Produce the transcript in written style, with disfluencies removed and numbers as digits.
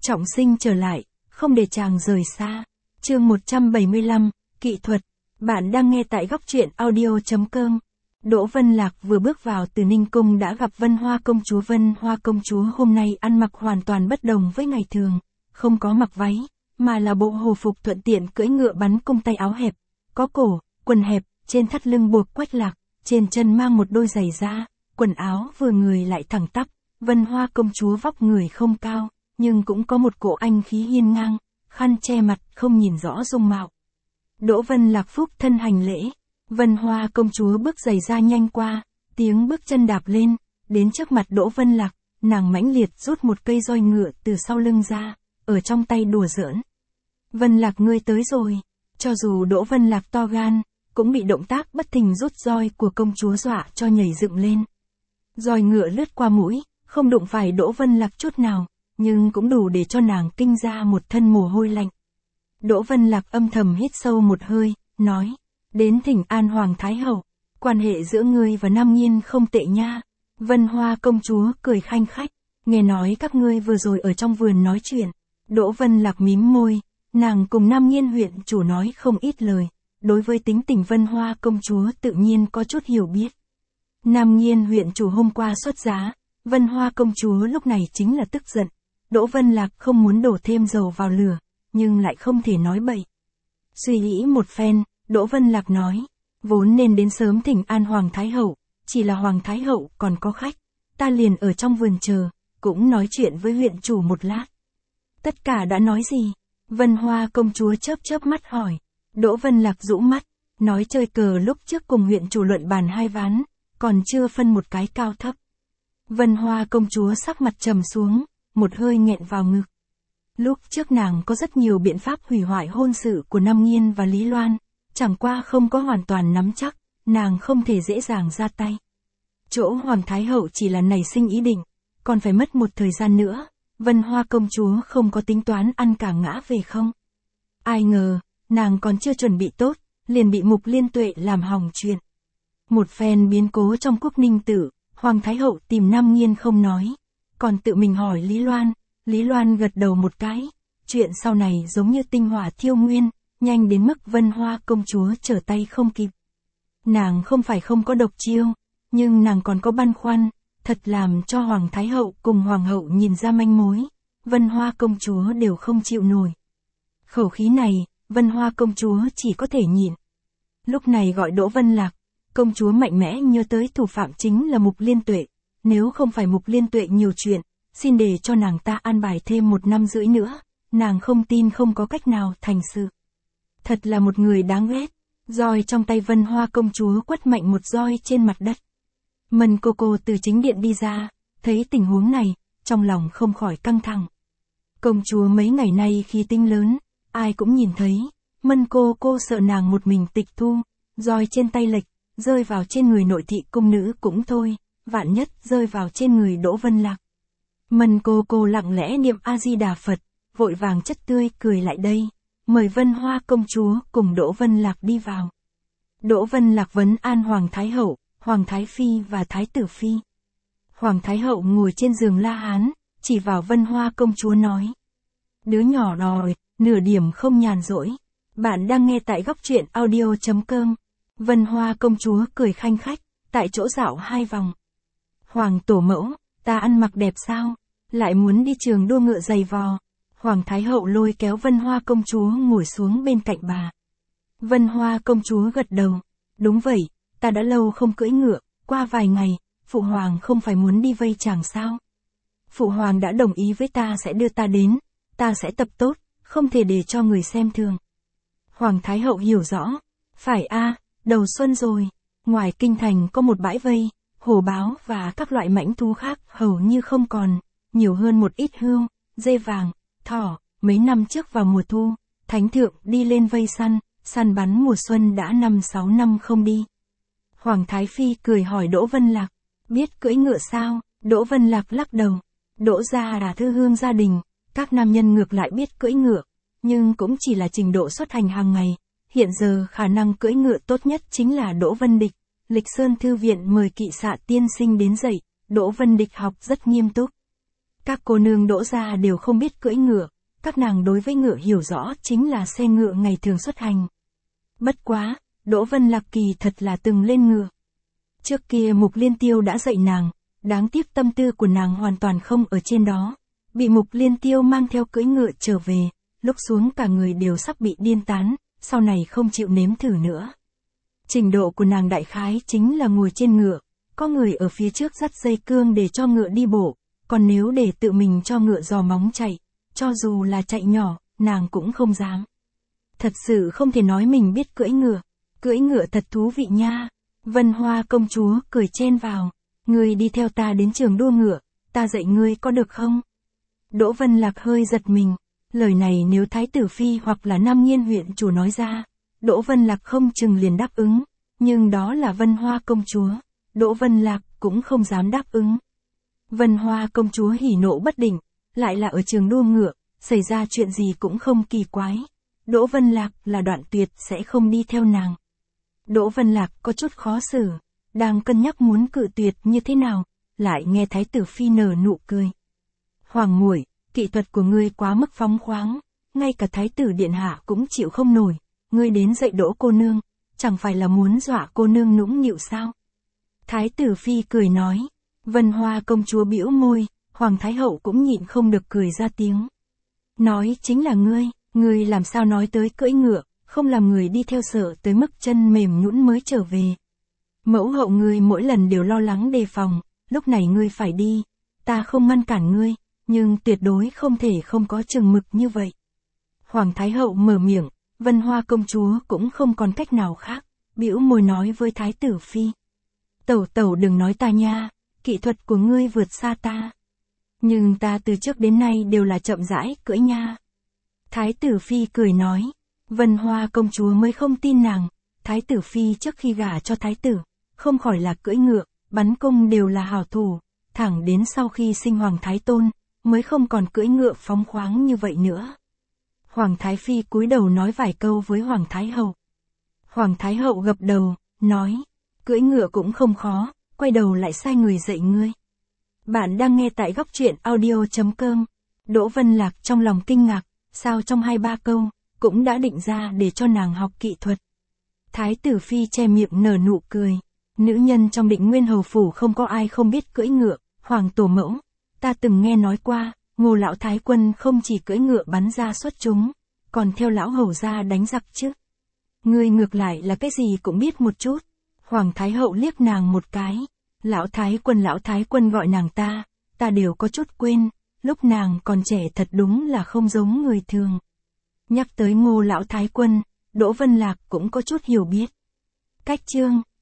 trọng sinh trở lại, không để chàng rời xa. Chương 175, Kỹ thuật. Bạn đang nghe tại góc truyện audio.com. Đỗ Vân Lạc vừa bước vào từ Ninh Cung đã gặp Vân Hoa công chúa. Vân Hoa công chúa hôm nay ăn mặc hoàn toàn bất đồng với ngày thường, không có mặc váy, mà là bộ hồ phục thuận tiện cưỡi ngựa bắn cung tay áo hẹp, có cổ, quần hẹp, trên thắt lưng buộc quách lạc, trên chân mang một đôi giày da, quần áo vừa người lại thẳng tắp. Vân Hoa công chúa vóc người không cao, nhưng cũng có một cỗ anh khí hiên ngang, khăn che mặt không nhìn rõ dung mạo. Đỗ Vân Lạc phúc thân hành lễ, Vân Hoa công chúa bước giày ra nhanh qua, tiếng bước chân đạp lên, đến trước mặt Đỗ Vân Lạc, nàng mãnh liệt rút một cây roi ngựa từ sau lưng ra, ở trong tay đùa giỡn. Vân Lạc ngươi tới rồi, cho dù Đỗ Vân Lạc to gan, cũng bị động tác bất thình rút roi của công chúa dọa cho nhảy dựng lên. Roi ngựa lướt qua mũi, không đụng phải Đỗ Vân Lạc chút nào, nhưng cũng đủ để cho nàng kinh ra một thân mồ hôi lạnh. Đỗ Vân Lạc âm thầm hít sâu một hơi, nói, đến thỉnh an Hoàng Thái Hậu, quan hệ giữa ngươi và Nam Nhiên không tệ nha. Vân Hoa công chúa cười khanh khách, nghe nói các ngươi vừa rồi ở trong vườn nói chuyện. Đỗ Vân Lạc mím môi, nàng cùng Nam Nhiên huyện chủ nói không ít lời, đối với tính tình Vân Hoa công chúa tự nhiên có chút hiểu biết. Nam Nhiên huyện chủ hôm qua xuất giá, Vân Hoa công chúa lúc này chính là tức giận. Đỗ Vân Lạc không muốn đổ thêm dầu vào lửa, nhưng lại không thể nói bậy. Suy nghĩ một phen, Đỗ Vân Lạc nói, vốn nên đến sớm thỉnh an Hoàng Thái Hậu, chỉ là Hoàng Thái Hậu còn có khách, ta liền ở trong vườn chờ, cũng nói chuyện với huyện chủ một lát. Tất cả đã nói gì? Vân Hoa công chúa chớp chớp mắt hỏi. Đỗ Vân Lạc rũ mắt, nói chơi cờ lúc trước cùng huyện chủ luận bàn hai ván, còn chưa phân một cái cao thấp. Vân Hoa công chúa sắc mặt trầm xuống, một hơi nghẹn vào ngực. Lúc trước nàng có rất nhiều biện pháp hủy hoại hôn sự của Nam Nhiên và Lý Loan, chẳng qua không có hoàn toàn nắm chắc, nàng không thể dễ dàng ra tay. Chỗ Hoàng Thái Hậu chỉ là nảy sinh ý định, còn phải mất một thời gian nữa, Vân Hoa công chúa không có tính toán ăn cả ngã về không. Ai ngờ, nàng còn chưa chuẩn bị tốt, liền bị Mục Liên Tuệ làm hỏng chuyện. Một phen biến cố trong Quốc Ninh Tử, Hoàng Thái Hậu tìm Nam Nhiên không nói, còn tự mình hỏi Lý Loan. Lý Loan gật đầu một cái, chuyện sau này giống như tinh hỏa thiêu nguyên, nhanh đến mức Vân Hoa công chúa trở tay không kịp. Nàng không phải không có độc chiêu, nhưng nàng còn có băn khoăn, thật làm cho Hoàng Thái Hậu cùng Hoàng hậu nhìn ra manh mối, Vân Hoa công chúa đều không chịu nổi. Khẩu khí này, Vân Hoa công chúa chỉ có thể nhịn. Lúc này gọi Đỗ Vân Lạc, công chúa mạnh mẽ nhớ tới thủ phạm chính là Mục Liên Tuệ, nếu không phải Mục Liên Tuệ nhiều chuyện, xin để cho nàng ta an bài thêm 1 năm rưỡi nữa, nàng không tin không có cách nào thành sự. Thật là một người đáng ghét. Roi trong tay Vân Hoa công chúa quất mạnh một roi trên mặt đất. Mân cô từ chính điện đi ra, thấy tình huống này, trong lòng không khỏi căng thẳng. Công chúa mấy ngày nay khí tinh lớn, ai cũng nhìn thấy, Mân cô sợ nàng một mình tịch thu, roi trên tay lệch, rơi vào trên người nội thị cung nữ cũng thôi, vạn nhất rơi vào trên người Đỗ Vân Lạc. Mân cô lặng lẽ niệm A-di-đà Phật, vội vàng chất tươi cười lại đây, mời Vân Hoa công chúa cùng Đỗ Vân Lạc đi vào. Đỗ Vân Lạc vấn an Hoàng Thái Hậu, Hoàng Thái Phi và Thái Tử Phi. Hoàng Thái Hậu ngồi trên giường La Hán, chỉ vào Vân Hoa công chúa nói. Đứa nhỏ đòi, nửa điểm không nhàn rỗi. Bạn đang nghe tại góc truyện audio.com. Vân Hoa công chúa cười khanh khách, tại chỗ dạo 2 vòng. Hoàng tổ mẫu, ta ăn mặc đẹp sao? Lại muốn đi trường đua ngựa giày vò. Hoàng Thái Hậu lôi kéo Vân Hoa công chúa ngồi xuống bên cạnh bà. Vân Hoa công chúa gật đầu. Đúng vậy, ta đã lâu không cưỡi ngựa, qua vài ngày, Phụ Hoàng không phải muốn đi vây chàng sao? Phụ Hoàng đã đồng ý với ta sẽ đưa ta đến, ta sẽ tập tốt, không thể để cho người xem thường. Hoàng Thái Hậu hiểu rõ. Phải a, đầu xuân rồi, ngoài kinh thành có một bãi vây, hổ báo và các loại mãnh thú khác hầu như không còn, nhiều hơn một ít hươu, dê vàng, thỏ. Mấy năm trước vào mùa thu, Thánh thượng đi lên vây săn bắn mùa xuân đã 5-6 năm không đi. Hoàng Thái Phi cười hỏi Đỗ Vân Lạc, biết cưỡi ngựa sao? Đỗ Vân Lạc lắc đầu. Đỗ gia là thư hương gia đình, các nam nhân ngược lại biết cưỡi ngựa, nhưng cũng chỉ là trình độ xuất hành hàng ngày. Hiện giờ khả năng cưỡi ngựa tốt nhất chính là Đỗ Vân Địch. Lịch Sơn Thư viện mời Kỵ Xạ tiên sinh đến dạy, Đỗ Vân Địch học rất nghiêm túc. Các cô nương Đỗ gia đều không biết cưỡi ngựa, các nàng đối với ngựa hiểu rõ chính là xe ngựa ngày thường xuất hành. Bất quá, Đỗ Vân Lạc kỳ thật là từng lên ngựa. Trước kia Mục Liên Tiêu đã dạy nàng, đáng tiếc tâm tư của nàng hoàn toàn không ở trên đó. Bị Mục Liên Tiêu mang theo cưỡi ngựa trở về, lúc xuống cả người đều sắp bị điên tán, sau này không chịu nếm thử nữa. Trình độ của nàng đại khái chính là ngồi trên ngựa, có người ở phía trước dắt dây cương để cho ngựa đi bộ, còn nếu để tự mình cho ngựa giò móng chạy, cho dù là chạy nhỏ, nàng cũng không dám. Thật sự không thể nói mình biết cưỡi ngựa thật thú vị nha. Vân Hoa công chúa cười chen vào, ngươi đi theo ta đến trường đua ngựa, ta dạy ngươi có được không? Đỗ Vân Lạc hơi giật mình, lời này nếu Thái tử Phi hoặc là Nam Nghiên huyện chủ nói ra, Đỗ Vân Lạc không chừng liền đáp ứng, nhưng đó là Vân Hoa công chúa, Đỗ Vân Lạc cũng không dám đáp ứng. Vân Hoa công chúa hỉ nộ bất định, lại là ở trường đua ngựa, xảy ra chuyện gì cũng không kỳ quái. Đỗ Vân Lạc là Đoạn Tuyệt sẽ không đi theo nàng. Đỗ Vân Lạc có chút khó xử, đang cân nhắc muốn cự tuyệt như thế nào, lại nghe Thái tử Phi nở nụ cười. Hoàng muội, kỹ thuật của ngươi quá mức phóng khoáng, ngay cả Thái tử điện hạ cũng chịu không nổi, ngươi đến dạy Đỗ cô nương, chẳng phải là muốn dọa cô nương nũng nịu sao? Thái tử Phi cười nói. Vân Hoa công chúa bĩu môi, Hoàng Thái hậu cũng nhịn không được cười ra tiếng. Nói chính là ngươi làm sao nói tới cưỡi ngựa, không làm người đi theo sợ tới mức chân mềm nhũn mới trở về. Mẫu hậu ngươi mỗi lần đều lo lắng đề phòng, lúc này ngươi phải đi, ta không ngăn cản ngươi, nhưng tuyệt đối không thể không có chừng mực như vậy. Hoàng Thái hậu mở miệng, Vân Hoa công chúa cũng không còn cách nào khác, bĩu môi nói với Thái tử Phi. Tẩu tẩu đừng nói ta nha, kỹ thuật của ngươi vượt xa ta. Nhưng ta từ trước đến nay đều là chậm rãi cưỡi nha. Thái tử Phi cười nói. Vân Hoa công chúa mới không tin nàng. Thái tử Phi trước khi gả cho thái tử, không khỏi là cưỡi ngựa, bắn cung đều là hảo thủ. Thẳng đến sau khi sinh Hoàng Thái Tôn, mới không còn cưỡi ngựa phóng khoáng như vậy nữa. Hoàng Thái Phi cúi đầu nói vài câu với Hoàng Thái hậu. Hoàng Thái hậu gật đầu, nói. Cưỡi ngựa cũng không khó, quay đầu lại sai người dạy ngươi. Bạn đang nghe tại góc truyện audio.com. Đỗ Vân Lạc trong lòng kinh ngạc, sao trong 2-3 câu, cũng đã định ra để cho nàng học kỹ thuật. Thái tử Phi che miệng nở nụ cười. Nữ nhân trong Định Nguyên hầu phủ không có ai không biết cưỡi ngựa, Hoàng tổ mẫu. Ta từng nghe nói qua, Ngô lão thái quân không chỉ cưỡi ngựa bắn ra xuất chúng, còn theo lão hầu ra đánh giặc chứ. Ngươi ngược lại là cái gì cũng biết một chút. Hoàng Thái hậu liếc nàng một cái. Lão thái quân gọi nàng ta đều có chút quên, lúc nàng còn trẻ thật đúng là không giống người thường. Nhắc tới Ngô lão thái quân, Đỗ Vân Lạc cũng có chút hiểu biết. Cách chương